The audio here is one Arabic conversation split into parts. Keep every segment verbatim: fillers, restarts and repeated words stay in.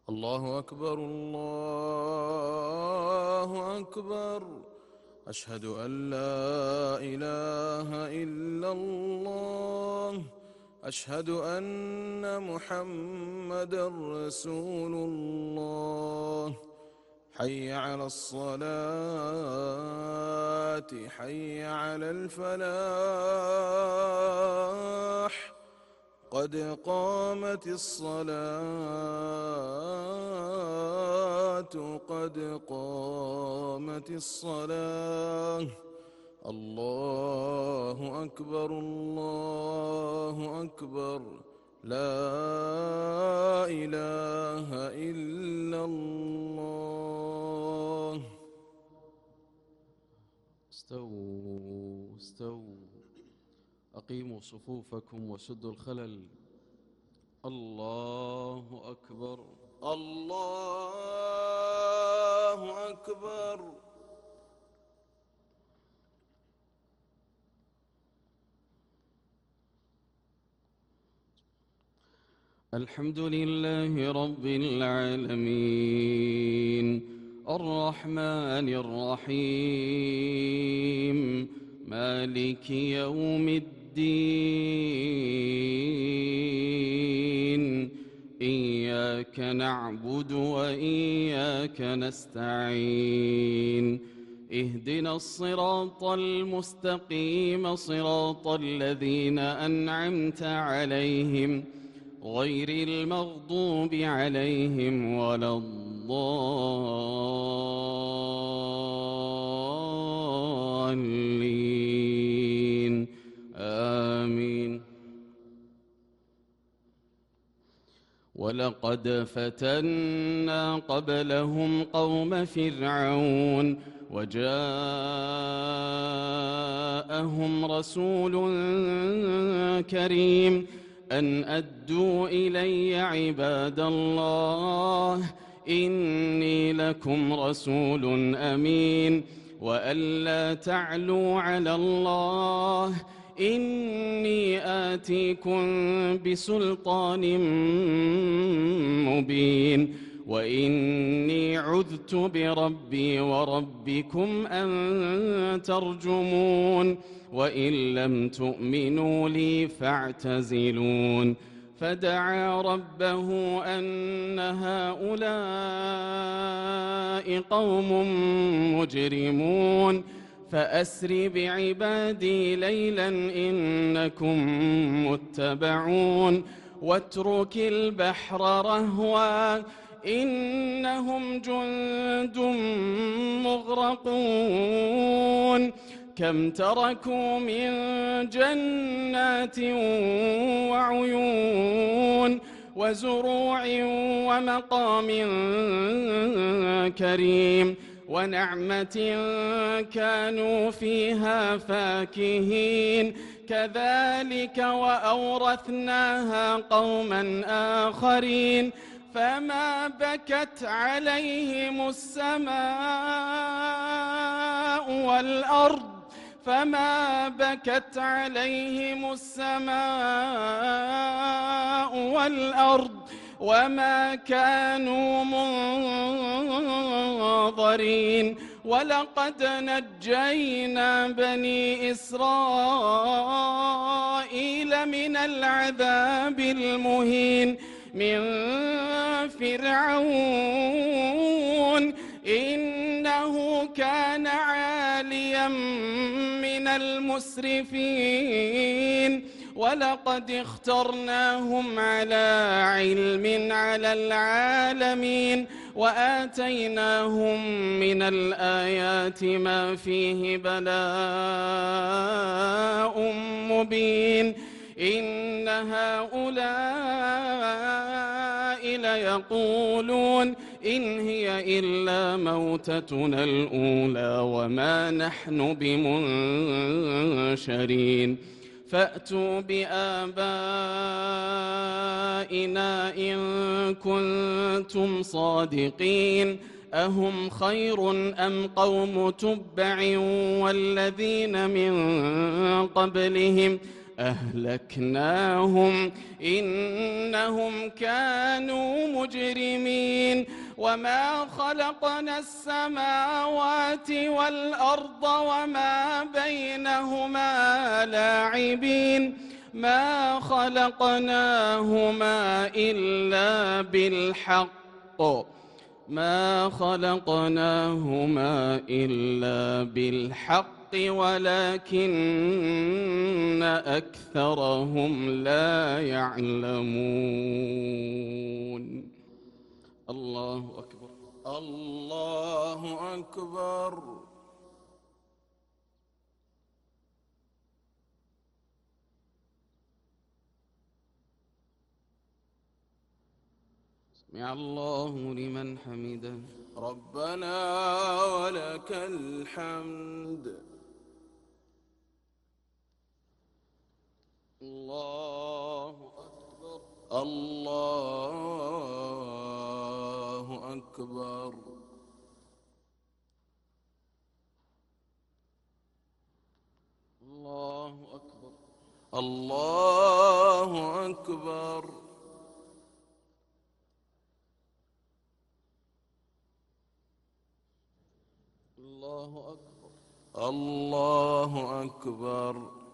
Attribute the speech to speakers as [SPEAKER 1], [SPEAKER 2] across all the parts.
[SPEAKER 1] الله أكبر الله أكبر. أشهد أن لا إله إلا الله. أشهد أن محمدًا رسول الله. حي على الصلاة حي على الفلاح. قد قامت الصلاة قد قامت الصلاة. الله أكبر الله أكبر. لا إله إلا الله.
[SPEAKER 2] استووا استووا أقيموا صفوفكم وسدوا الخلل. الله أكبر
[SPEAKER 1] الله أكبر.
[SPEAKER 2] الحمد لله رب العالمين الرحمن الرحيم مالك يوم الدين. إياك نعبد وإياك نستعين. اهدنا الصراط المستقيم صراط الذين أنعمت عليهم غير المغضوب عليهم ولا الضالين. آمين. ولقد فتنا قبلهم قوم فرعون وجاءهم رسول كريم أن أدوا إلي عباد الله إني لكم رسول أمين وأن لا تعلوا على الله إني آتيكم بسلطان مبين وإني عذت بربي وربكم أن ترجمون وإن لم تؤمنوا لي فاعتزلون. فدعا ربه أن هؤلاء قوم مجرمون فأسر بعبادي ليلا إنكم متبعون واترك البحر رهوا إنهم جند مغرقون. كم تركوا من جنات وعيون وزروع ومقام كريم ونعمة كانوا فيها فاكهين. كذلك وأورثناها قوما آخرين. فما بكت عليهم السماء والأرض فما بكت عليهم السماء والأرض وما كانوا منظرين. ولقد نجينا بني إسرائيل من العذاب المهين من فرعون إنه كان عاليا من المسرفين. ولقد اخترناهم على علم على العالمين وآتيناهم من الآيات ما فيه بلاء مبين. إن هؤلاء ليقولون إن هي إلا موتتنا الأولى وما نحن بمنشرين. فأتوا بآبائنا إن كنتم صادقين. أهم خير أم قوم تبع والذين من قبلهم أهلكناهم إنهم كانوا مجرمين وما خلقنا السماوات والأرض وما بينهما لاعبين ما خلقناهما إلا بالحق ما خلقناهما إلا بالحق ولكن أكثرهم لا يعلمون. الله أكبر.
[SPEAKER 1] الله أكبر.
[SPEAKER 2] سمع الله لمن حمده.
[SPEAKER 1] ربنا ولك الحمد. الله أكبر. الله أكبر. الله أكبر. الله أكبر. الله أكبر. الله أكبر.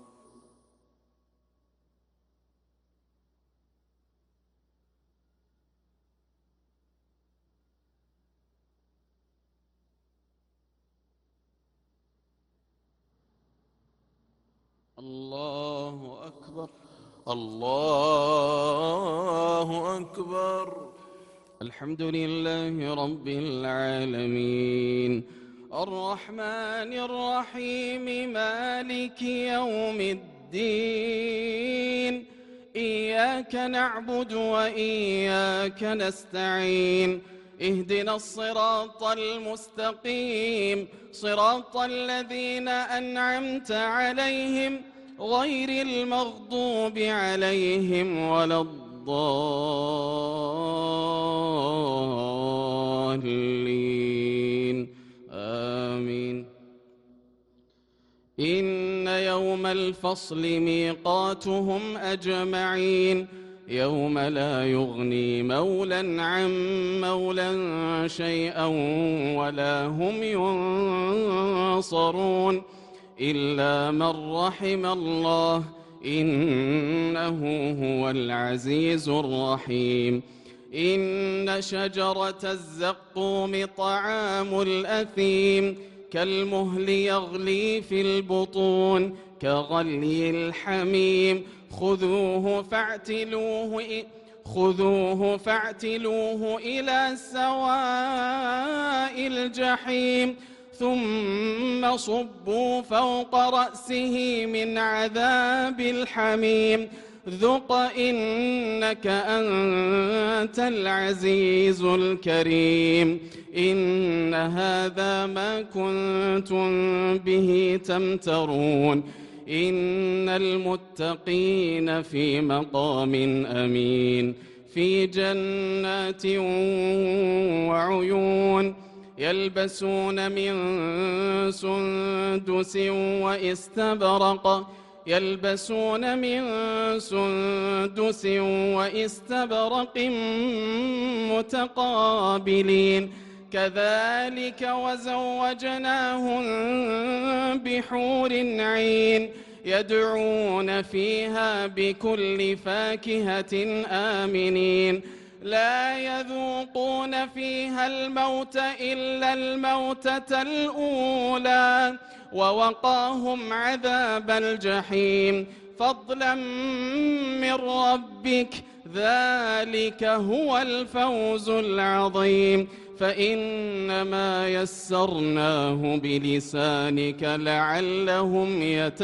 [SPEAKER 1] الله أكبر. الله أكبر.
[SPEAKER 2] الحمد لله رب العالمين الرحمن الرحيم مالك يوم الدين إياك نعبد وإياك نستعين اهدنا الصراط المستقيم صراط الذين أنعمت عليهم غير المغضوب عليهم ولا الضالين آمين. إن يوم الفصل ميقاتهم أجمعين يوم لا يغني مولى عن مولى شيئا ولا هم ينصرون إلا من رحم الله إنه هو العزيز الرحيم. إن شجرة الزقوم طعام الأثيم كالمهل يغلي في البطون كغلي الحميم خذوه فاعتلوه خذوه فاعتلوه إلى سواء الجحيم ثم صبوا فوق رأسه من عذاب الحميم ذق إنك أنت العزيز الكريم. إن هذا ما كنتم به تمترون إن المتقين في مقام أمين في جنات وعيون يلبسون من سندس واستبرق يلبسون من سندس واستبرق متقابلين كذلك وزوجناهم بحور عين يدعون فيها بكل فاكهة آمنين لا يذوقون فيها الموت إلا الموتة الأولى ووقاهم عذاب الجحيم فضلا من ربك ذلك هو الفوز العظيم. فإنما يسرناه بلسانك لعلهم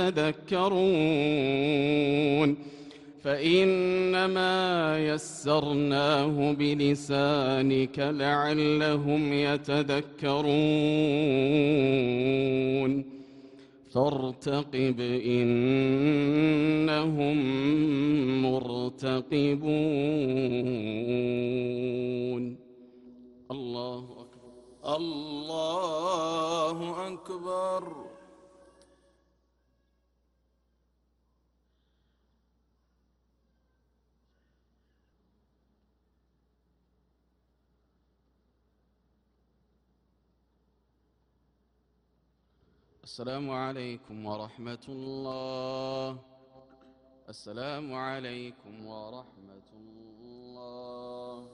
[SPEAKER 2] يتذكرون فإنما يسرناه بلسانك لعلهم يتذكرون فارتقب إنهم مرتقبون. الله أكبر.
[SPEAKER 1] الله أكبر.
[SPEAKER 2] السلام عليكم ورحمة الله. السلام عليكم ورحمة الله.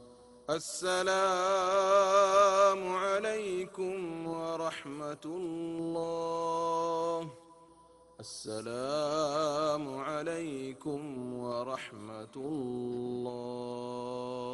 [SPEAKER 1] السلام عليكم ورحمة الله. السلام عليكم ورحمة الله.